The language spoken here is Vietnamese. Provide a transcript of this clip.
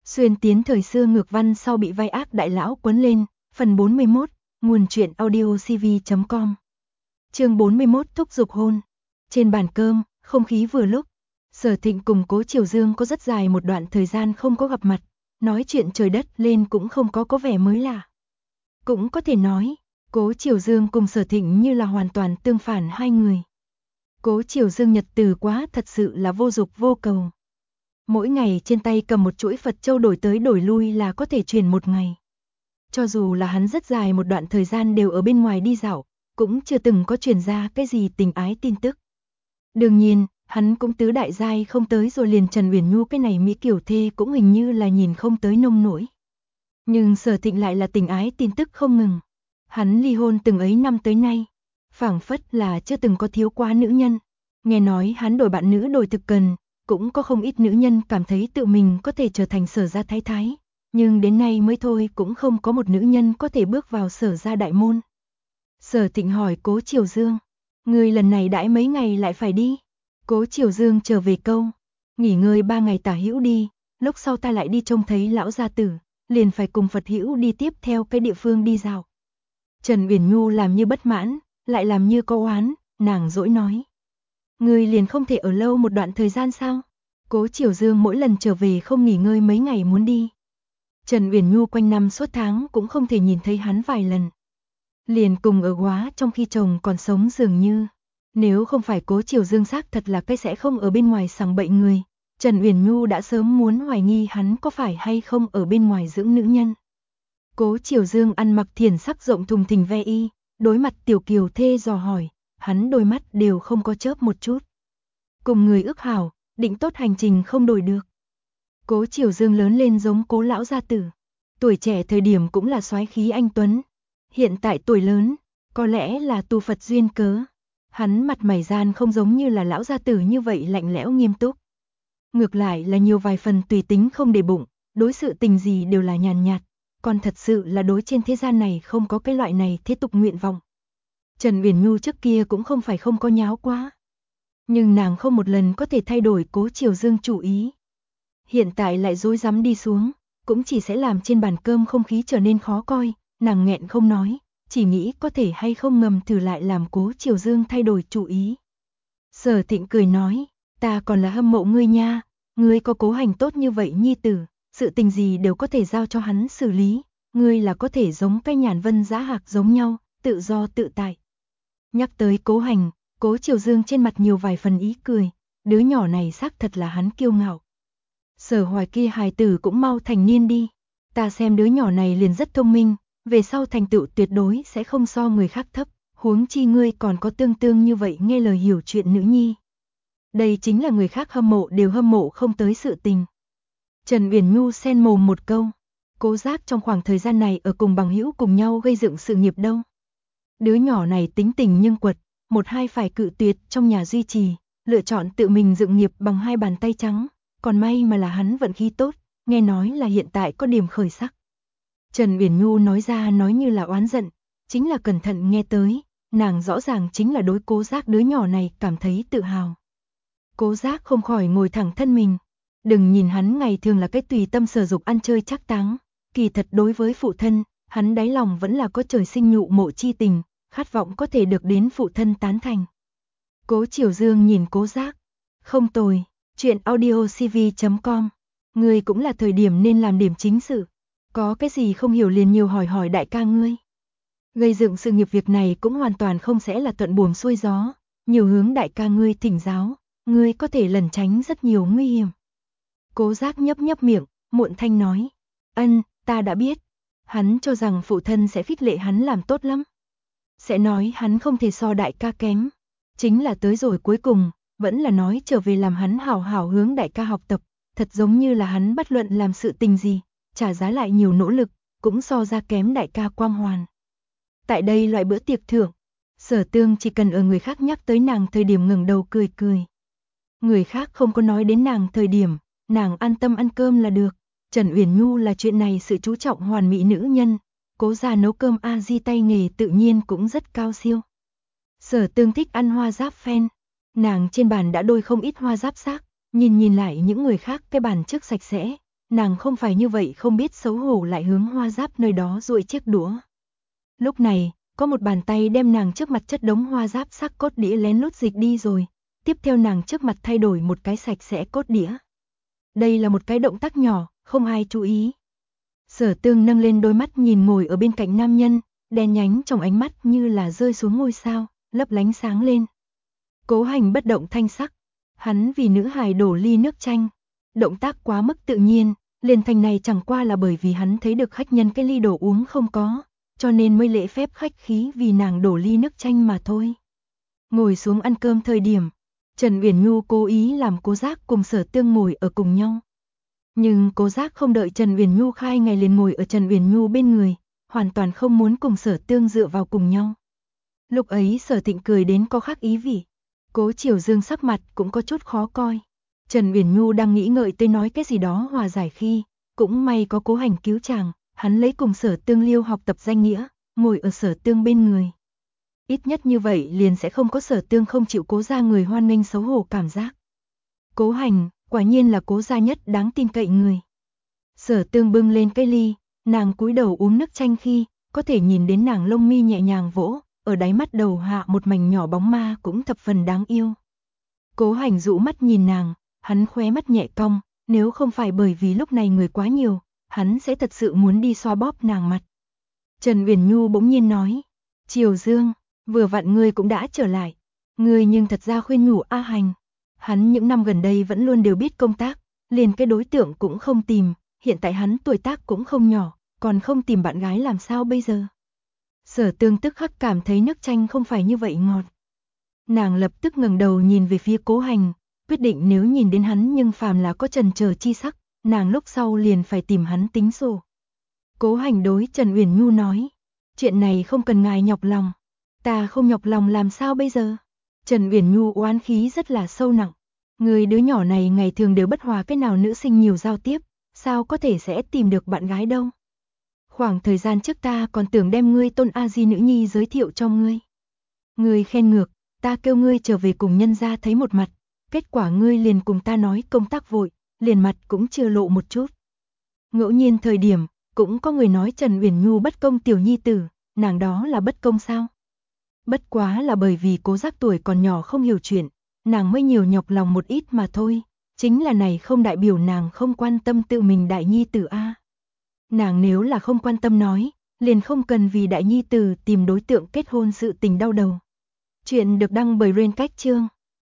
Xuyên tiến thời xưa ngược văn sau bị vai ác đại lão quấn lên, phần 41, nguồn truyện audiocv.com. Chương 41 thúc giục hôn. Trên bàn cơm, không khí vừa lúc, Sở Thịnh cùng Cố Triều Dương có rất dài một đoạn thời gian không có gặp mặt, nói chuyện trời đất lên cũng không có vẻ mới lạ. Cũng có thể nói, Cố Triều Dương cùng Sở Thịnh như là hoàn toàn tương phản hai người. Cố Triều Dương nhật từ quá thật sự là vô dục vô cầu. Mỗi ngày trên tay cầm một chuỗi Phật châu đổi tới đổi lui là có thể truyền một ngày. Cho dù là hắn rất dài một đoạn thời gian đều ở bên ngoài đi dạo, cũng chưa từng có truyền ra cái gì tình ái tin tức. Đương nhiên, hắn cũng tứ đại giai không tới rồi, liền Trần Uyển Nhu cái này mỹ kiểu thê cũng hình như là nhìn không tới nông nổi. Nhưng Sở Thịnh lại là tình ái tin tức không ngừng. Hắn ly hôn từng ấy năm tới nay, phảng phất là chưa từng có thiếu quá nữ nhân. Nghe nói hắn đổi bạn nữ đổi thực cần, cũng có không ít nữ nhân cảm thấy tự mình có thể trở thành Sở gia thái thái, nhưng đến nay mới thôi cũng không có một nữ nhân có thể bước vào Sở gia đại môn. Sở Thịnh hỏi Cố Triều Dương, ngươi lần này đãi mấy ngày lại phải đi? Cố Triều Dương trở về câu, nghỉ ngơi 3 ngày tả hữu đi, lúc sau ta lại đi trông thấy lão gia tử, liền phải cùng Phật hữu đi tiếp theo cái địa phương đi dạo. Trần Uyển Nhu làm như bất mãn, lại làm như có oán, nàng dỗi nói. Ngươi liền không thể ở lâu một đoạn thời gian sao? Cố Triều Dương mỗi lần trở về không nghỉ ngơi mấy ngày muốn đi. Trần Uyển Nhu quanh năm suốt tháng cũng không thể nhìn thấy hắn vài lần. Liền cùng ở quá trong khi chồng còn sống dường như. Nếu không phải Cố Triều Dương xác thật là cái sẽ không ở bên ngoài sằng bậy người, Trần Uyển Nhu đã sớm muốn hoài nghi hắn có phải hay không ở bên ngoài dưỡng nữ nhân. Cố Triều Dương ăn mặc thiển sắc rộng thùng thình ve y, đối mặt Tiểu Kiều thê dò hỏi, hắn đôi mắt đều không có chớp một chút. Cùng người ước hảo, định tốt hành trình không đổi được. Cố Triều Dương lớn lên giống Cố lão gia tử, tuổi trẻ thời điểm cũng là soái khí anh tuấn, hiện tại tuổi lớn, có lẽ là tu Phật duyên cớ, hắn mặt mày gian không giống như là lão gia tử như vậy lạnh lẽo nghiêm túc. Ngược lại là nhiều vài phần tùy tính không để bụng, đối sự tình gì đều là nhàn nhạt, còn thật sự là đối trên thế gian này không có cái loại này thế tục nguyện vọng. Trần Uyển Nhu trước kia cũng không phải không có nháo quá, nhưng nàng không một lần có thể thay đổi Cố Triều Dương chủ ý. Hiện tại lại dối dám đi xuống, cũng chỉ sẽ làm trên bàn cơm không khí trở nên khó coi, nàng nghẹn không nói, chỉ nghĩ có thể hay không ngầm thử lại làm Cố Triều Dương thay đổi chủ ý. Sở Thịnh cười nói, ta còn là hâm mộ ngươi nha, ngươi có Cố Hành tốt như vậy nhi tử, sự tình gì đều có thể giao cho hắn xử lý, ngươi là có thể giống cái Nhàn Vân Giá Hạc giống nhau, tự do tự tại. Nhắc tới Cố Hành, Cố Triều Dương trên mặt nhiều vài phần ý cười, đứa nhỏ này xác thật là hắn kiêu ngạo. Sở Hoài kia hài tử cũng mau thành niên đi, ta xem đứa nhỏ này liền rất thông minh, về sau thành tựu tuyệt đối sẽ không so người khác thấp, huống chi ngươi còn có tương như vậy nghe lời hiểu chuyện nữ nhi. Đây chính là người khác hâm mộ đều hâm mộ không tới sự tình. Trần Uyển Nhu xen mồm một câu, Cố Giác trong khoảng thời gian này ở cùng bằng hữu cùng nhau gây dựng sự nghiệp đâu. Đứa nhỏ này tính tình nhưng quật, một hai phải cự tuyệt trong nhà duy trì, lựa chọn tự mình dựng nghiệp bằng hai bàn tay trắng, còn may mà là hắn vận khí tốt, nghe nói là hiện tại có điểm khởi sắc. Trần Uyển Nhu nói ra nói như là oán giận, chính là cẩn thận nghe tới, nàng rõ ràng chính là đối Cố Giác đứa nhỏ này cảm thấy tự hào. Cố Giác không khỏi ngồi thẳng thân mình, đừng nhìn hắn ngày thường là cái tùy tâm sở dục ăn chơi trác táng, kỳ thật đối với phụ thân, hắn đáy lòng vẫn là có trời sinh nhụ mộ chi tình, khát vọng có thể được đến phụ thân tán thành. Cố Triều Dương nhìn Cố Giác, không tồi, chuyện audiocv.com, ngươi cũng là thời điểm nên làm điểm chính sự, có cái gì không hiểu liền nhiều hỏi hỏi đại ca ngươi. Gây dựng sự nghiệp việc này cũng hoàn toàn không sẽ là thuận buồm xuôi gió, nhiều hướng đại ca ngươi thỉnh giáo, ngươi có thể lẩn tránh rất nhiều nguy hiểm. Cố Giác nhấp miệng, muộn thanh nói, ân, ta đã biết. Hắn cho rằng phụ thân sẽ khích lệ hắn làm tốt lắm, sẽ nói hắn không thể so đại ca kém, chính là tới rồi cuối cùng, vẫn là nói trở về làm hắn hảo hảo hướng đại ca học tập, thật giống như là hắn bất luận làm sự tình gì, trả giá lại nhiều nỗ lực, cũng so ra kém đại ca quang hoàn. Tại đây loại bữa tiệc thưởng, Sở Tương chỉ cần ở người khác nhắc tới nàng thời điểm ngẩng đầu cười cười. Người khác không có nói đến nàng thời điểm, nàng an tâm ăn cơm là được. Trần Uyển Nhu là chuyện này sự chú trọng hoàn mỹ nữ nhân, Cố gia nấu cơm a di tay nghề tự nhiên cũng rất cao siêu. Sở Tương thích ăn hoa giáp phen, nàng trên bàn đã đôi không ít hoa giáp xác, nhìn lại những người khác cái bàn trước sạch sẽ, nàng không phải như vậy không biết xấu hổ lại hướng Hoa Giáp nơi đó duỗi chiếc đũa. Lúc này, có một bàn tay đem nàng trước mặt chất đống Hoa Giáp xác cốt đĩa lén lút dịch đi rồi, tiếp theo nàng trước mặt thay đổi một cái sạch sẽ cốt đĩa. Đây là một cái động tác nhỏ, không ai chú ý. Sở Tương nâng lên đôi mắt nhìn ngồi ở bên cạnh nam nhân, đen nhánh trong ánh mắt như là rơi xuống ngôi sao, lấp lánh sáng lên. Cố Hành bất động thanh sắc, hắn vì nữ hài đổ ly nước chanh, động tác quá mức tự nhiên, liền thành này chẳng qua là bởi vì hắn thấy được khách nhân cái ly đồ uống không có, cho nên mới lễ phép khách khí vì nàng đổ ly nước chanh mà thôi. Ngồi xuống ăn cơm thời điểm, Trần Uyển Nhu cố ý làm Cố Giác cùng Sở Tương ngồi ở cùng nhau. Nhưng Cố Giác không đợi Trần Uyển Nhu khai ngày liền ngồi ở Trần Uyển Nhu bên người, hoàn toàn không muốn cùng Sở Tương dựa vào cùng nhau. Lúc ấy Sở Thịnh cười đến có khác ý vị. Cố Triều Dương sắc mặt cũng có chút khó coi. Trần Uyển Nhu đang nghĩ ngợi tới nói cái gì đó hòa giải khi, cũng may có Cố Hành cứu chàng, hắn lấy cùng Sở Tương liêu học tập danh nghĩa, ngồi ở Sở Tương bên người. Ít nhất như vậy liền sẽ không có Sở Tương không chịu Cố gia người hoan nghênh xấu hổ cảm giác. Cố Hành, quả nhiên là Cố gia nhất đáng tin cậy người. Sở Tương bưng lên cái ly, nàng cúi đầu uống nước chanh khi, có thể nhìn đến nàng lông mi nhẹ nhàng vỗ, ở đáy mắt đầu hạ một mảnh nhỏ bóng ma cũng thập phần đáng yêu. Cố Hành dụ mắt nhìn nàng, hắn khóe mắt nhẹ cong, nếu không phải bởi vì lúc này người quá nhiều, hắn sẽ thật sự muốn đi xoa bóp nàng mặt. Trần Uyển Nhu bỗng nhiên nói, Triều Dương, vừa vặn ngươi cũng đã trở lại, ngươi nhưng thật ra khuyên nhủ A Hành. Hắn những năm gần đây vẫn luôn đều biết công tác, liền cái đối tượng cũng không tìm, hiện tại hắn tuổi tác cũng không nhỏ, còn không tìm bạn gái làm sao bây giờ. Sở Tương tức khắc cảm thấy nước chanh không phải như vậy ngọt. Nàng lập tức ngẩng đầu nhìn về phía Cố Hành, quyết định nếu nhìn đến hắn nhưng phàm là có chần chờ chi sắc, nàng lúc sau liền phải tìm hắn tính sổ. Cố Hành đối Trần Uyển Nhu nói, chuyện này không cần ngài nhọc lòng, ta không nhọc lòng làm sao bây giờ? Trần Uyển Nhu oán khí rất là sâu nặng, người đứa nhỏ này ngày thường đều bất hòa cái nào nữ sinh nhiều giao tiếp, sao có thể sẽ tìm được bạn gái đâu? Khoảng thời gian trước ta còn tưởng đem ngươi Tôn A Di nữ nhi giới thiệu cho ngươi. Ngươi khen ngược, ta kêu ngươi trở về cùng nhân gia thấy một mặt, kết quả ngươi liền cùng ta nói công tác vội, liền mặt cũng chưa lộ một chút. Ngẫu nhiên thời điểm, cũng có người nói Trần Uyển Nhu bất công tiểu nhi tử, nàng đó là bất công sao? Bất quá là bởi vì Cố Giác tuổi còn nhỏ không hiểu chuyện, nàng mới nhiều nhọc lòng một ít mà thôi, chính là này không đại biểu nàng không quan tâm tự mình đại nhi tử a. Nàng nếu là không quan tâm nói, liền không cần vì đại nhi tử tìm đối tượng kết hôn sự tình đau đầu. Chuyện được đăng bởi Rain Cách Chương.